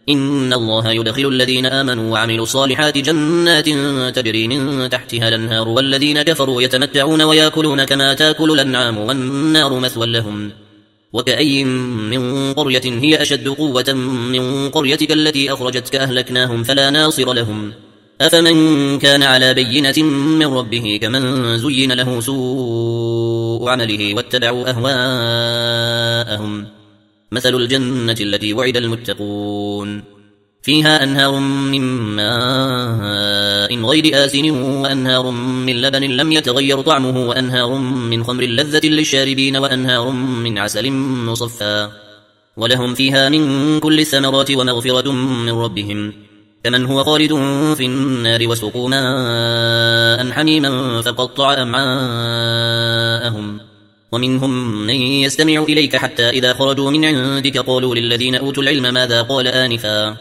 إن الله يدخل الذين آمنوا وعملوا الصالحات جنات تجري من تحتها الأنهار والذين كفروا يتمتعون ويأكلون كما تأكل الأنعام والنار مثوى لهم. وكأي من قرية هي أشد قوة من قريتك التي أخرجتك أهلكناهم فلا ناصر لهم. أفمن كان على بينة من ربه كمن زين له سوء عمله واتبعوا أهواءهم. مثل الجنة التي وعد المتقون فيها أنهار من ماء غير آسن وأنهار من لبن لم يتغير طعمه وأنهار من خمر لذة للشاربين وأنهار من عسل مصفى ولهم فيها من كل الثمرات ومغفرة من ربهم كمن هو خالد في النار وسقوا ماء حميما فقطع أمعاءهم. ومنهم من يستمع إليك حتى إذا خرجوا من عندك قالوا للذين أوتوا العلم ماذا قال آنفا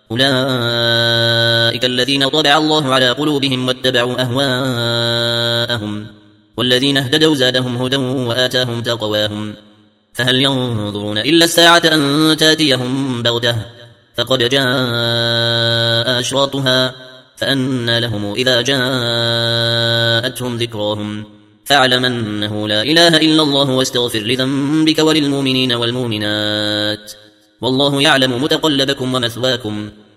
أولئك الذين طبع الله على قلوبهم واتبعوا أهواءهم والذين اهتدوا زادهم هدى وآتاهم تقواهم. فهل ينظرون إلا الساعة أن تاتيهم بغتة فقد جاء أشراطها فأنى لهم إذا جاءتهم ذكراهم فاعلم أنه لا إله إلا الله واستغفر لذنبك وللمؤمنين والمؤمنات والله يعلم متقلبكم ومثواكم.